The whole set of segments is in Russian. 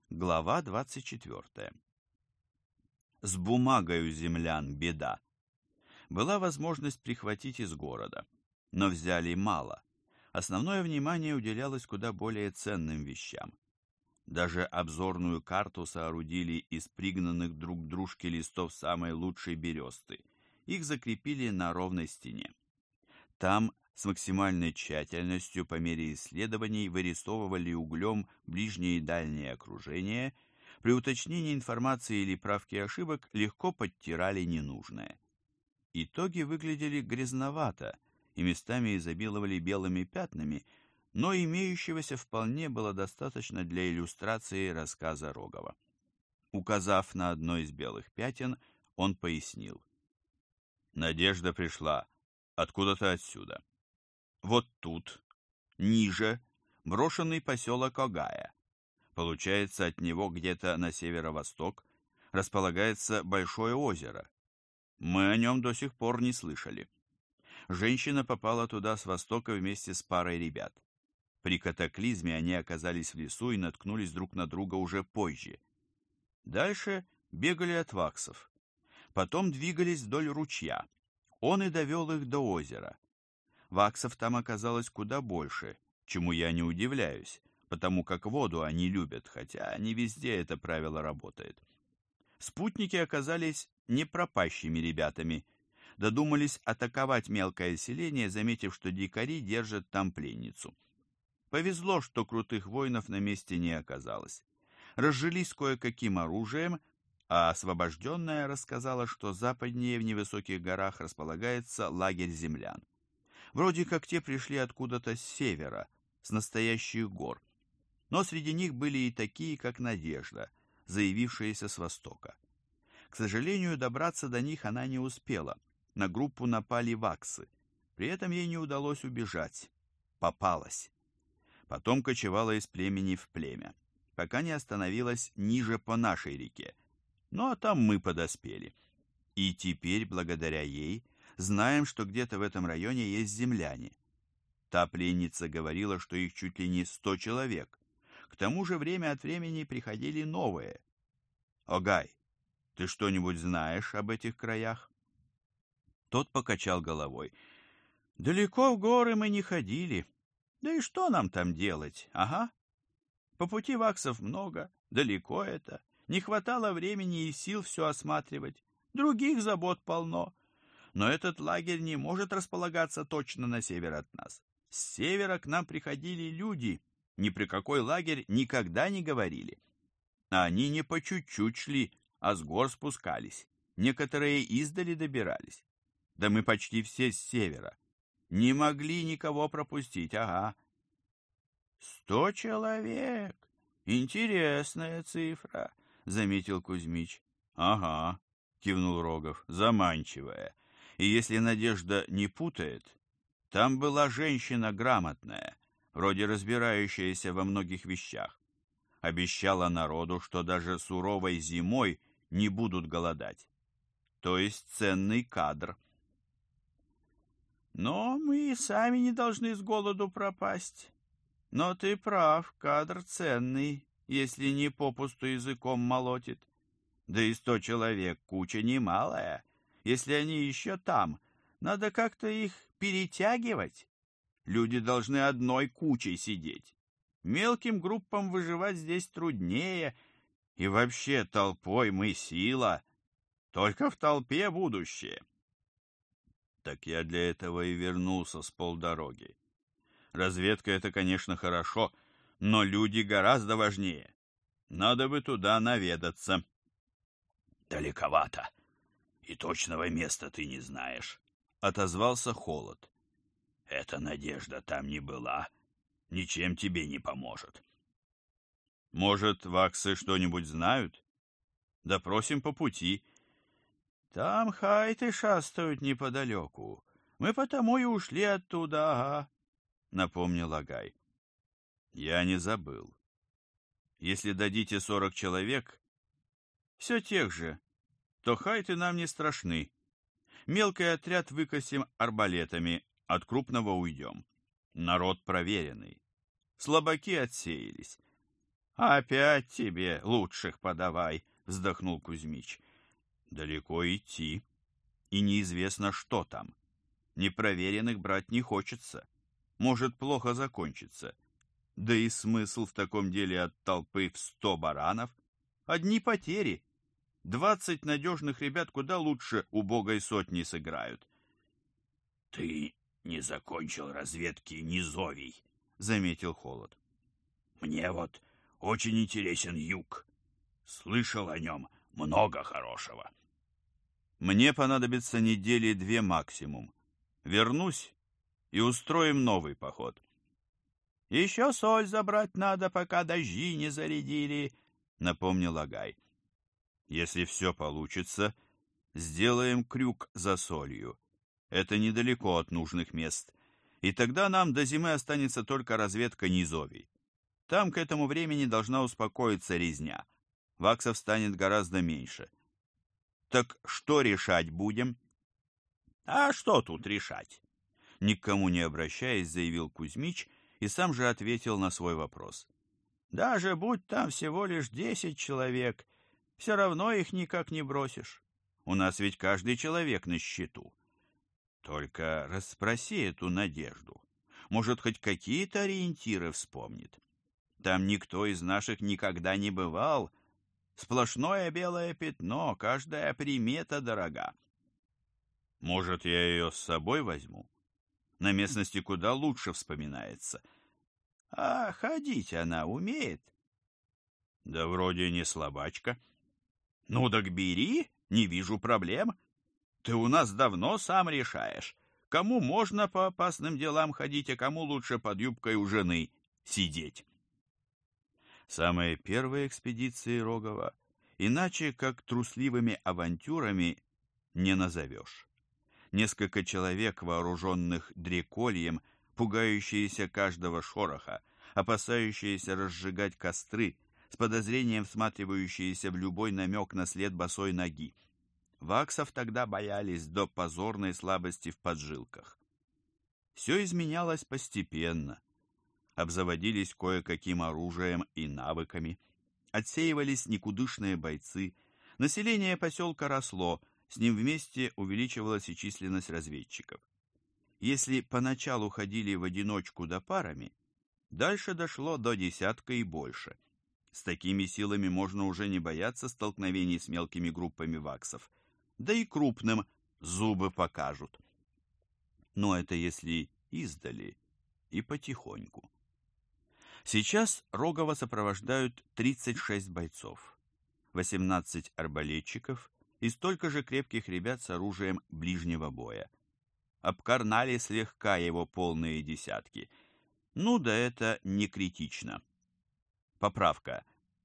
Глава 24. С бумагой у землян беда. Была возможность прихватить из города, но взяли мало. Основное внимание уделялось куда более ценным вещам. Даже обзорную карту соорудили из пригнанных друг к дружке листов самой лучшей бересты. Их закрепили на ровной стене. Там с максимальной тщательностью по мере исследований вырисовывали углем ближнее и дальнее окружение. При уточнении информации или правке ошибок легко подтирали ненужное. Итоги выглядели грязновато и местами изобиловали белыми пятнами, но имеющегося вполне было достаточно для иллюстрации рассказа Рогова. Указав на одно из белых пятен, он пояснил. Надежда пришла откуда-то отсюда. Вот тут, ниже, брошенный поселок Огая. Получается, от него где-то на северо-восток располагается большое озеро. Мы о нем до сих пор не слышали. Женщина попала туда с востока вместе с парой ребят. При катаклизме они оказались в лесу и наткнулись друг на друга уже позже. Дальше бегали от ваксов. Потом двигались вдоль ручья. Он и довел их до озера. Ваксов там оказалось куда больше, чему я не удивляюсь, потому как воду они любят, хотя не везде это правило работает. Спутники оказались не пропащими ребятами, додумались атаковать мелкое селение, заметив, что дикари держат там пленницу. Повезло, что крутых воинов на месте не оказалось. Разжились кое-каким оружием, а освобожденная рассказала, что западнее в невысоких горах располагается лагерь землян. Вроде как те пришли откуда-то с севера, с настоящих гор. Но среди них были и такие, как Надежда, заявившиеся с востока. К сожалению, добраться до них она не успела. На группу напали ваксы. При этом ей не удалось убежать. Попалась. Потом кочевала из племени в племя, пока не остановилась ниже по нашей реке. Ну а там мы подоспели. И теперь, благодаря ей, знаем, что где-то в этом районе есть земляне. Та пленница говорила, что их чуть ли не 100 человек. К тому же время от времени приходили новые. Огай, ты что-нибудь знаешь об этих краях? Тот покачал головой. Далеко в горы мы не ходили. Да и что нам там делать, ага? По пути ваксов много, далеко это. Не хватало времени и сил все осматривать. Других забот полно. Но этот лагерь не может располагаться точно на север от нас. С севера к нам приходили люди, ни при какой лагерь никогда не говорили. А они не по чуть-чуть шли, а с гор спускались. Некоторые издали добирались. Да мы почти все с севера. Не могли никого пропустить, ага. 100 человек. Интересная цифра, заметил Кузьмич. Ага, кивнул Рогов, заманчивая. И если Надежда не путает, там была женщина грамотная, вроде разбирающаяся во многих вещах. Обещала народу, что даже суровой зимой не будут голодать. То есть ценный кадр. Но мы и сами не должны с голоду пропасть. Но ты прав, кадр ценный, если не попусту языком молотит. Да и 100 человек куча немалая. Если они еще там, надо как-то их перетягивать. Люди должны одной кучей сидеть. Мелким группам выживать здесь труднее. И вообще толпой мы сила. Только в толпе будущее. Так я для этого и вернулся с полдороги. Разведка — это, конечно, хорошо, но люди гораздо важнее. Надо бы туда наведаться. Далековато. И точного места ты не знаешь, — отозвался Холод. Эта Надежда там не была, ничем тебе не поможет. Может, ваксы что-нибудь знают? Допросим по пути. Там хайты шастают неподалеку. Мы потому и ушли оттуда, ага, — напомнил Агай. Я не забыл. Если дадите 40 человек, все тех же, то хайты нам не страшны. Мелкий отряд выкосим арбалетами, от крупного уйдем. Народ проверенный. Слабаки отсеялись. «Опять тебе лучших подавай», — вздохнул Кузьмич. «Далеко идти, и неизвестно, что там. Непроверенных брать не хочется. Может плохо закончиться. Да и смысл в таком деле от толпы в 100 баранов? Одни потери. 20 надежных ребят куда лучше убогой сотни сыграют». «Ты не закончил разведки низовий», — заметил Холод. «Мне вот очень интересен юг. Слышал о нем много хорошего». «Мне понадобится недели 2 максимум. Вернусь и устроим новый поход». «Еще соль забрать надо, пока дожди не зарядили», — напомнил Агай. «Если все получится, сделаем крюк за солью. Это недалеко от нужных мест, и тогда нам до зимы останется только разведка низовий. Там к этому времени должна успокоиться резня. Ваксов станет гораздо меньше. Так что решать будем?» «А что тут решать?» Ни к кому не обращаясь, заявил Кузьмич и сам же ответил на свой вопрос. «Даже будь там всего лишь 10 человек, все равно их никак не бросишь. У нас ведь каждый человек на счету. Только расспроси эту Надежду. Может, хоть какие-то ориентиры вспомнит. Там никто из наших никогда не бывал. Сплошное белое пятно, каждая примета дорога». «Может, я ее с собой возьму? На местности куда лучше вспоминается». «А ходить она умеет?» «Да вроде не слабачка». «Ну так бери, не вижу проблем. Ты у нас давно сам решаешь, кому можно по опасным делам ходить, а кому лучше под юбкой у жены сидеть». Самые первые экспедиции Рогова иначе как трусливыми авантюрами не назовешь. Несколько человек, вооруженных дрекольем, пугающиеся каждого шороха, опасающиеся разжигать костры, с подозрением всматривающиеся в любой намек на след босой ноги. Ваксов тогда боялись до позорной слабости в поджилках. Все изменялось постепенно. Обзаводились кое-каким оружием и навыками. Отсеивались никудышные бойцы. Население поселка росло, с ним вместе увеличивалась и численность разведчиков. Если поначалу ходили в одиночку да парами, дальше дошло до десятка и больше. С такими силами можно уже не бояться столкновений с мелкими группами ваксов, да и крупным зубы покажут. Но это если издали и потихоньку. Сейчас Рогова сопровождают 36 бойцов, 18 арбалетчиков и столько же крепких ребят с оружием ближнего боя. Обкарнали слегка его полные десятки. Ну да это не критично. Поправка.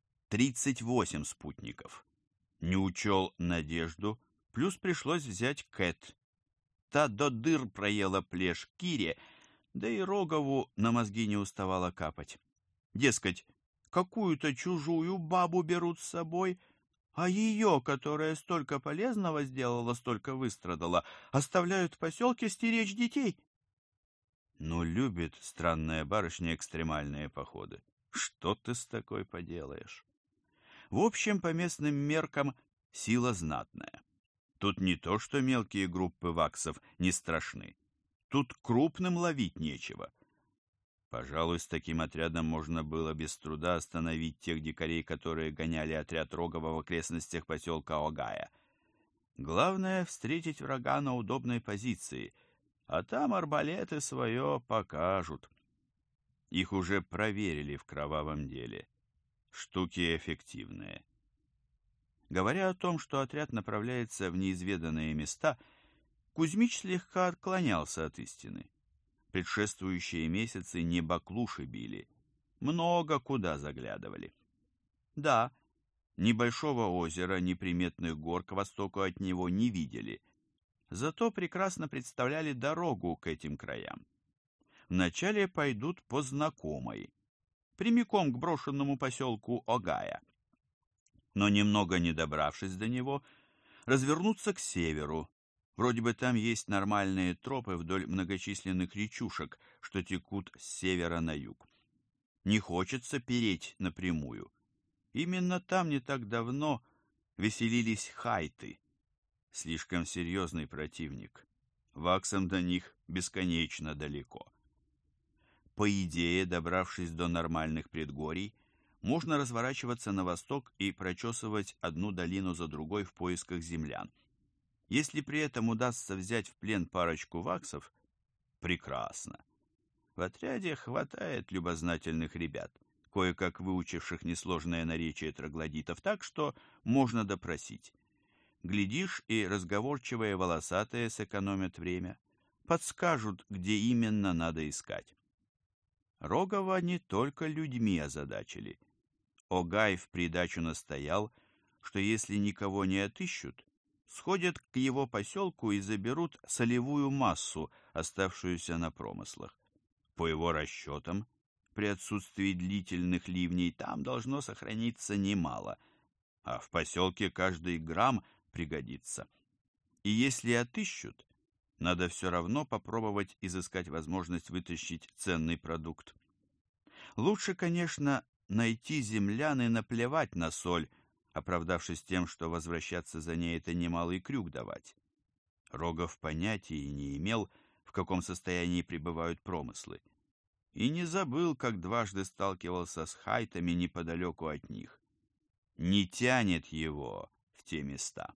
38 спутников. Не учел Надежду, плюс пришлось взять Кэт. Та до дыр проела плешь Кире, да и Рогову на мозги не уставала капать. Дескать, какую-то чужую бабу берут с собой, а ее, которая столько полезного сделала, столько выстрадала, оставляют в поселке стеречь детей. Ну, любит странная барышня экстремальные походы. Что ты с такой поделаешь? В общем, по местным меркам, сила знатная. Тут не то, что мелкие группы ваксов не страшны. Тут крупным ловить нечего. Пожалуй, с таким отрядом можно было без труда остановить тех дикарей, которые гоняли отряд Рогова в окрестностях поселка Огая. Главное — встретить врага на удобной позиции, а там арбалеты свое покажут. Их уже проверили в кровавом деле. Штуки эффективные. Говоря о том, что отряд направляется в неизведанные места, Кузьмич слегка отклонялся от истины. Предшествующие месяцы не баклуши били, много куда заглядывали. Да, небольшого озера, неприметных гор к востоку от него не видели, зато прекрасно представляли дорогу к этим краям. Вначале пойдут по знакомой, прямиком к брошенному поселку Огая. Но немного не добравшись до него, развернуться к северу. Вроде бы там есть нормальные тропы вдоль многочисленных речушек, что текут с севера на юг. не хочется переть напрямую. Именно там не так давно веселились хайты. Слишком серьезный противник. Ваксам до них бесконечно далеко. По идее, добравшись до нормальных предгорий, можно разворачиваться на восток и прочесывать одну долину за другой в поисках землян. Если при этом удастся взять в плен парочку ваксов, прекрасно. В отряде хватает любознательных ребят, кое-как выучивших несложное наречие троглодитов, так что можно допросить. Глядишь, и разговорчивые волосатые сэкономят время, подскажут, где именно надо искать. Рогова не только людьми озадачили. Огай в придачу настоял, что если никого не отыщут, сходят к его поселку и заберут солевую массу, оставшуюся на промыслах. По его расчетам, при отсутствии длительных ливней там должно сохраниться немало, а в поселке каждый грамм пригодится. И если отыщут, надо все равно попробовать изыскать возможность вытащить ценный продукт. Лучше, конечно, найти землян и наплевать на соль, оправдавшись тем, что возвращаться за ней — это немалый крюк давать. Рогов понятия не имел, в каком состоянии пребывают промыслы, и не забыл, как дважды сталкивался с хайтами неподалеку от них. Не тянет его в те места.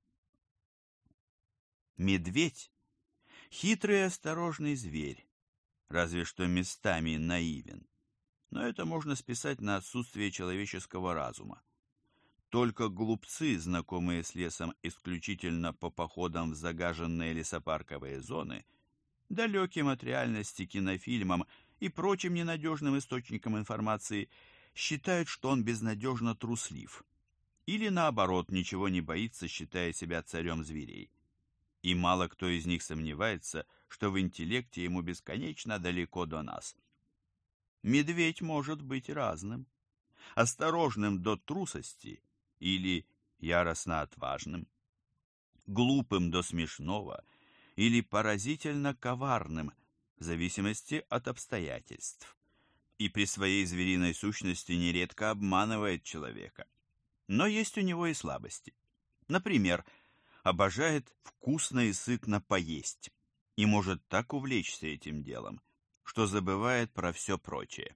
Медведь — хитрый и осторожный зверь, разве что местами наивен. Но это можно списать на отсутствие человеческого разума. Только глупцы, знакомые с лесом исключительно по походам в загаженные лесопарковые зоны, далеким от реальности кинофильмам и прочим ненадежным источникам информации, считают, что он безнадежно труслив. Или наоборот, ничего не боится, считая себя царем зверей. И мало кто из них сомневается, что в интеллекте ему бесконечно далеко до нас. Медведь может быть разным. Осторожным до трусости или яростно отважным. Глупым до смешного или поразительно коварным, в зависимости от обстоятельств. И при своей звериной сущности нередко обманывает человека. Но есть у него и слабости. Например, обожает вкусно и сытно поесть и может так увлечься этим делом, что забывает про все прочее.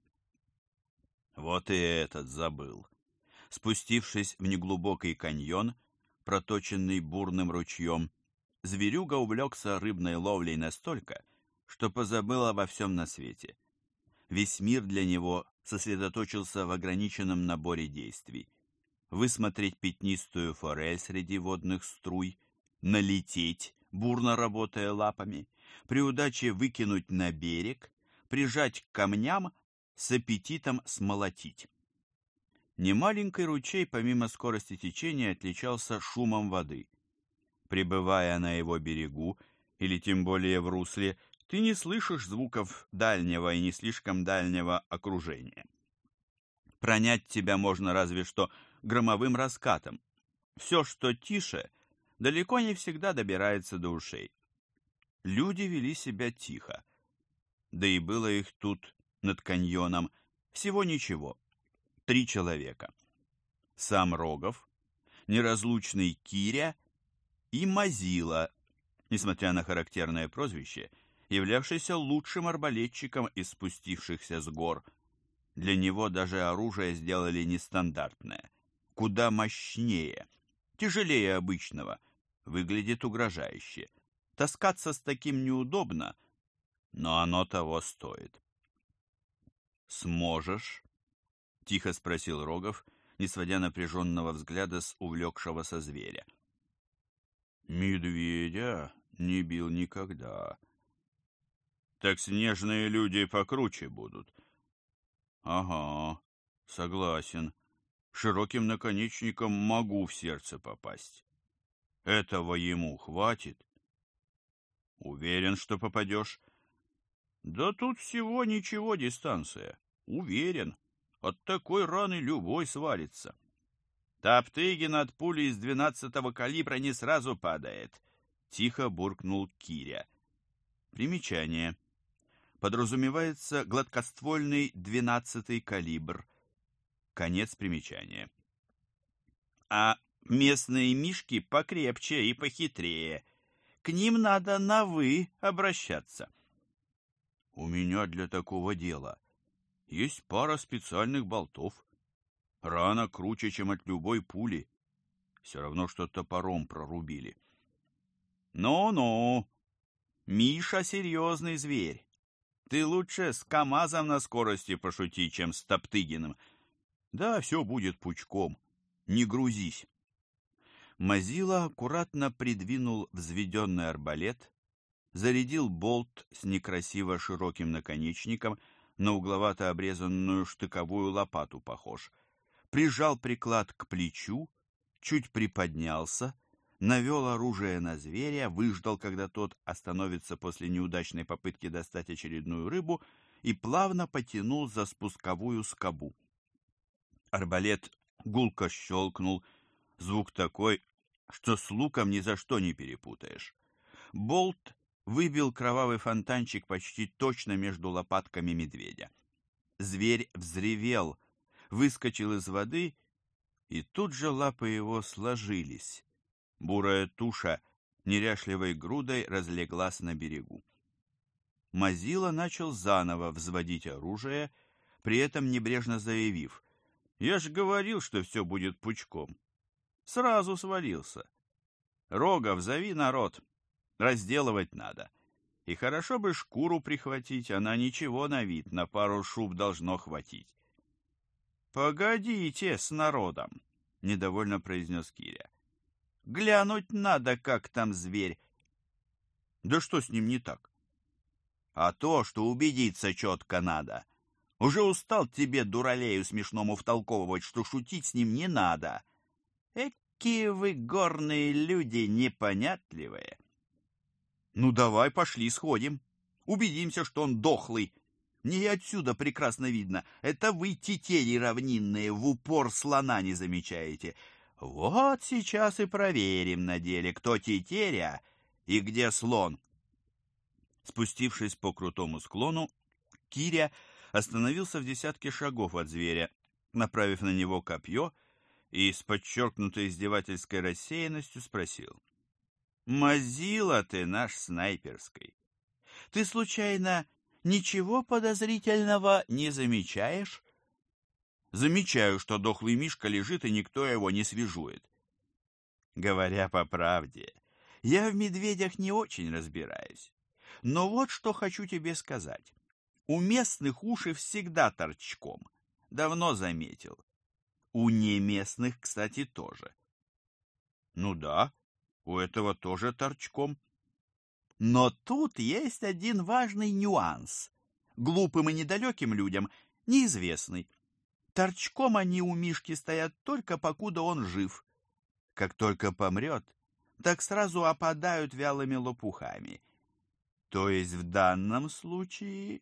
Вот и этот забыл. Спустившись в неглубокий каньон, проточенный бурным ручьем, зверюга увлекся рыбной ловлей настолько, что позабыл обо всем на свете. Весь мир для него сосредоточился в ограниченном наборе действий. Высмотреть пятнистую форель среди водных струй, налететь, бурно работая лапами, при удаче выкинуть на берег, прижать к камням, с аппетитом смолотить. Немаленький ручей, помимо скорости течения, отличался шумом воды. Пребывая на его берегу, или тем более в русле, ты не слышишь звуков дальнего и не слишком дальнего окружения. Пронять тебя можно разве что громовым раскатом. Все, что тише, далеко не всегда добирается до ушей. Люди вели себя тихо, да и было их тут, над каньоном, всего ничего. 3 человека. Сам Рогов, неразлучный Киря и Мазила, несмотря на характерное прозвище, являвшийся лучшим арбалетчиком из спустившихся с гор. Для него даже оружие сделали нестандартное, куда мощнее, тяжелее обычного, выглядит угрожающе. Таскаться с таким неудобно, но оно того стоит. «Сможешь?» — тихо спросил Рогов, не сводя напряженного взгляда с увлекшегося зверя. «Медведя не бил никогда. Так снежные люди покруче будут». «Ага, согласен. Широким наконечником могу в сердце попасть. Этого ему хватит?» «Уверен, что попадешь?» «Да тут всего ничего дистанция. Уверен. От такой раны любой свалится». «Топтыгин от пули из 12-го калибра не сразу падает», — тихо буркнул Киря. Примечание. подразумевается гладкоствольный 12-й калибр. Конец примечания. А местные мишки покрепче и похитрее. К ним надо на «вы» обращаться. У меня для такого дела есть пара специальных болтов. Рана круче, чем от любой пули. Все равно, что топором прорубили. Ну-ну, Миша серьезный зверь. Ты лучше с КамАЗом на скорости пошути, чем с Топтыгиным. Да, все будет пучком. Не грузись. Мазила аккуратно придвинул взведенный арбалет, зарядил болт с некрасиво широким наконечником, на угловато обрезанную штыковую лопату похож, прижал приклад к плечу, чуть приподнялся, навел оружие на зверя, выждал, когда тот остановится после неудачной попытки достать очередную рыбу, и плавно потянул за спусковую скобу. Арбалет гулко щелкнул, звук такой, что с луком ни за что не перепутаешь. Болт выбил кровавый фонтанчик почти точно между лопатками медведя. Зверь взревел, выскочил из воды, и тут же лапы его сложились. Бурая туша неряшливой грудой разлеглась на берегу. Мазила начал заново взводить оружие, при этом небрежно заявив: «Я ж говорил, что все будет пучком». Сразу свалился. «Рогов, зови народ. Разделывать надо. И хорошо бы шкуру прихватить, она ничего на вид, на пару шуб должно хватить». «Погодите с народом», — недовольно произнес Киря. «Глянуть надо, как там зверь». «Да что с ним не так?» «А то, что убедиться четко надо. Уже устал тебе, дуралею смешному, втолковывать, что шутить с ним не надо. Экие вы горные люди непонятливые». «Ну давай, пошли сходим. Убедимся, что он дохлый. Мне и отсюда прекрасно видно. Это вы, тетери равнинные, в упор слона не замечаете. Вот сейчас и проверим на деле, кто тетеря и где слон». Спустившись по крутому склону, Киря остановился в десятке шагов от зверя, направив на него копье, и с подчеркнутой издевательской рассеянностью спросил: «Мазила ты наш снайперской. Ты, случайно, ничего подозрительного не замечаешь?» «Замечаю, что дохлый мишка лежит, и никто его не свежует». «Говоря по правде, я в медведях не очень разбираюсь. Но вот что хочу тебе сказать. У местных уши всегда торчком. Давно заметил. У неместных, кстати, тоже». «Ну да, у этого тоже торчком». «Но тут есть один важный нюанс. Глупым и недалеким людям неизвестный. Торчком они у Мишки стоят только покуда он жив. Как только помрет, так сразу опадают вялыми лопухами. То есть в данном случае...»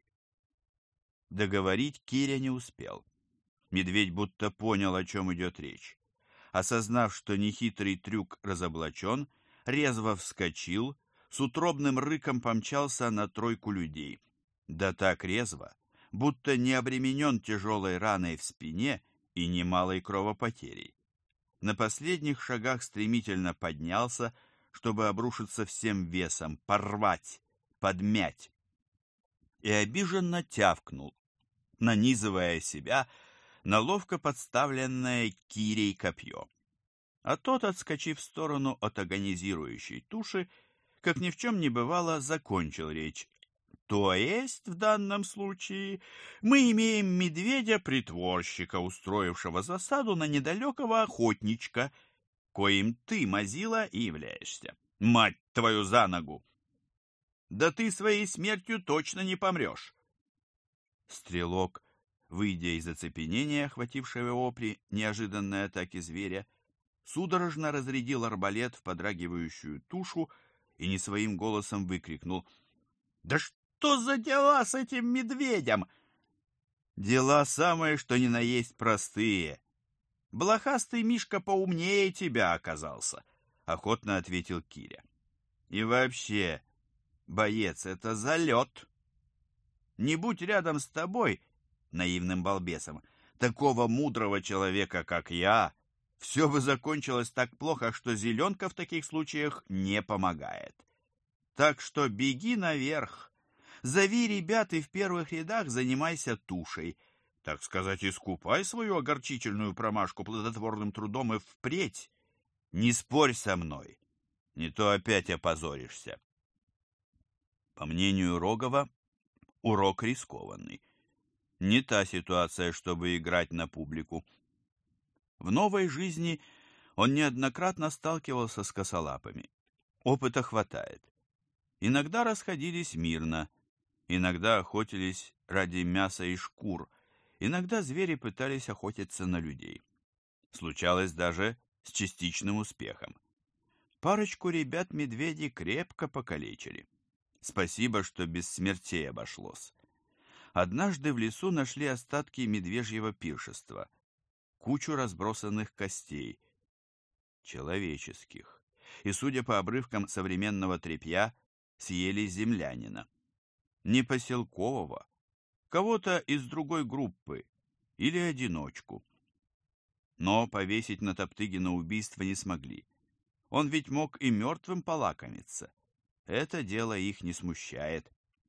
Договорить Киря не успел. Медведь будто понял, о чем идет речь. Осознав, что нехитрый трюк разоблачен, резво вскочил, с утробным рыком помчался на тройку людей. Да так резво, будто не обременен тяжелой раной в спине и немалой кровопотерей. На последних шагах стремительно поднялся, чтобы обрушиться всем весом, порвать, подмять. И обиженно тявкнул, нанизывая себя на ловко подставленное Кирей копье. А тот, отскочив в сторону от агонизирующей туши, как ни в чем не бывало, закончил речь. «То есть, в данном случае, мы имеем медведя-притворщика, устроившего засаду на недалекого охотничка, коим ты, Мазила, и являешься. Мать твою за ногу! Да ты своей смертью точно не помрешь!» Стрелок, выйдя из оцепенения, охватившего его при неожиданной атаке зверя, судорожно разрядил арбалет в подрагивающую тушу и не своим голосом выкрикнул: «Да что за дела с этим медведем?» «Дела самые, что ни на есть простые. Блохастый Мишка поумнее тебя оказался», — охотно ответил Киря. «И вообще, боец, это залет. Не будь рядом с тобой, наивным балбесом, такого мудрого человека, как я, все бы закончилось так плохо, что зеленка в таких случаях не помогает. Так что беги наверх, зови ребят и в первых рядах занимайся тушей. Так сказать, искупай свою огорчительную промашку плодотворным трудом и впредь. Не спорь со мной, не то опять опозоришься. По мнению Рогова, урок рискованный. Не та ситуация, чтобы играть на публику. В новой жизни он неоднократно сталкивался с косолапыми. Опыта хватает. Иногда расходились мирно, иногда охотились ради мяса и шкур, иногда звери пытались охотиться на людей. Случалось даже с частичным успехом. Парочку ребят медведи крепко покалечили. Спасибо, что без смертей обошлось. Однажды в лесу нашли остатки медвежьего пиршества, кучу разбросанных костей, человеческих, и, судя по обрывкам современного тряпья, съели землянина. Не поселкового, кого-то из другой группы или одиночку. Но повесить на Топтыгина убийство не смогли. Он ведь мог и мертвым полакомиться. Это дело их не смущает.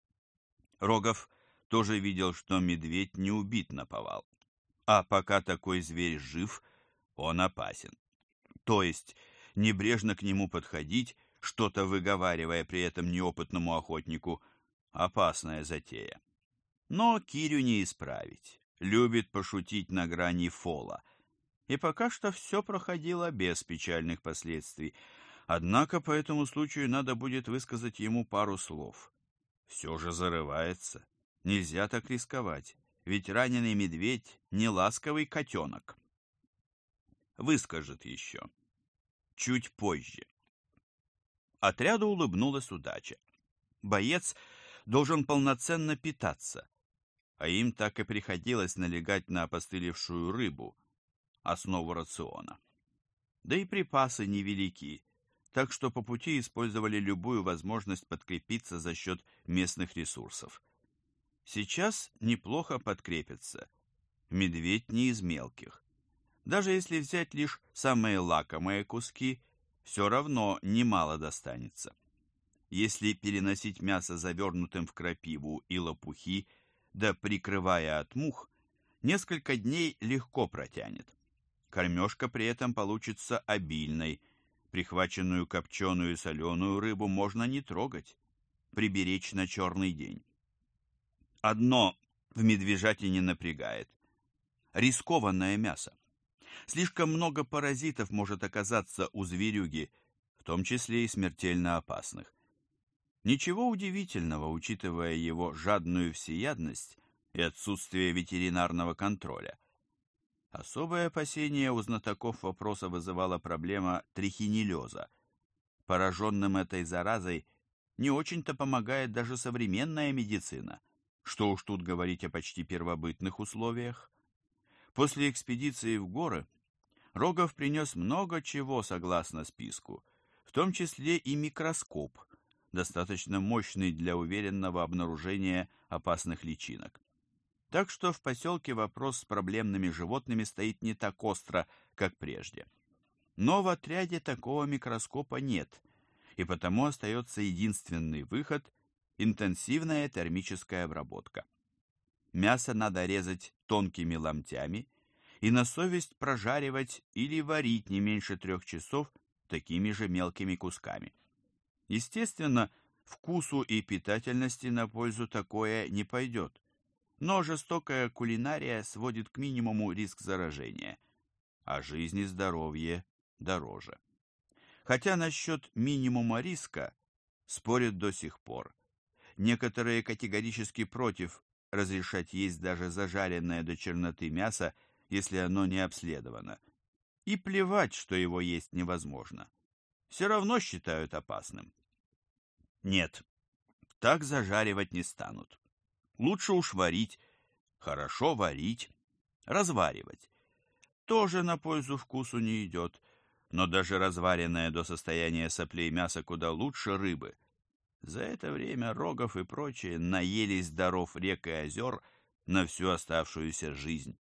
Рогов тоже видел, что медведь не убит наповал. А пока такой зверь жив, он опасен. То есть небрежно к нему подходить, что-то выговаривая при этом неопытному охотнику, опасная затея. Но Кирю не исправить. Любит пошутить на грани фола. И пока что все проходило без печальных последствий. Однако по этому случаю надо будет высказать ему пару слов. Все же зарывается. Нельзя так рисковать, ведь раненый медведь не ласковый котенок. Выскажет еще. Чуть позже. Отряду улыбнулась удача. Боец должен полноценно питаться, а им так и приходилось налегать на опостылевшую рыбу, основу рациона. Да и припасы невелики, так что по пути использовали любую возможность подкрепиться за счет местных ресурсов. Сейчас неплохо подкрепятся. Медведь не из мелких. Даже если взять лишь самые лакомые куски, все равно немало достанется. Если переносить мясо завернутым в крапиву и лопухи, да прикрывая от мух, несколько дней легко протянет. Кормежка при этом получится обильной. Прихваченную копченую и соленую рыбу можно не трогать, приберечь на черный день. Одно в медвежатине напрягает. Рискованное мясо. Слишком много паразитов может оказаться у зверюги, в том числе и смертельно опасных. Ничего удивительного, учитывая его жадную всеядность и отсутствие ветеринарного контроля. Особое опасение у знатоков вопроса вызывала проблема трихинеллеза. Пораженным этой заразой не очень-то помогает даже современная медицина. Что уж тут говорить о почти первобытных условиях. После экспедиции в горы Рогов принес много чего согласно списку, в том числе и микроскоп, достаточно мощный для уверенного обнаружения опасных личинок. Так что в поселке вопрос с проблемными животными стоит не так остро, как прежде. Но в отряде такого микроскопа нет, и потому остается единственный выход – интенсивная термическая обработка. Мясо надо резать тонкими ломтями и на совесть прожаривать или варить не меньше 3 часов такими же мелкими кусками. Естественно, вкусу и питательности на пользу такое не пойдет, но жестокая кулинария сводит к минимуму риск заражения, а жизнь и здоровье дороже. Хотя насчет минимума риска спорят до сих пор. Некоторые категорически против разрешать есть даже зажаренное до черноты мясо, если оно не обследовано. И плевать, что его есть невозможно. Все равно считают опасным. Нет, так зажаривать не станут. Лучше уж варить, хорошо варить, разваривать. Тоже на пользу вкусу не идет, но даже разваренное до состояния соплей мясо куда лучше рыбы. За это время Рогов и прочие наелись даров рек и озер на всю оставшуюся жизнь.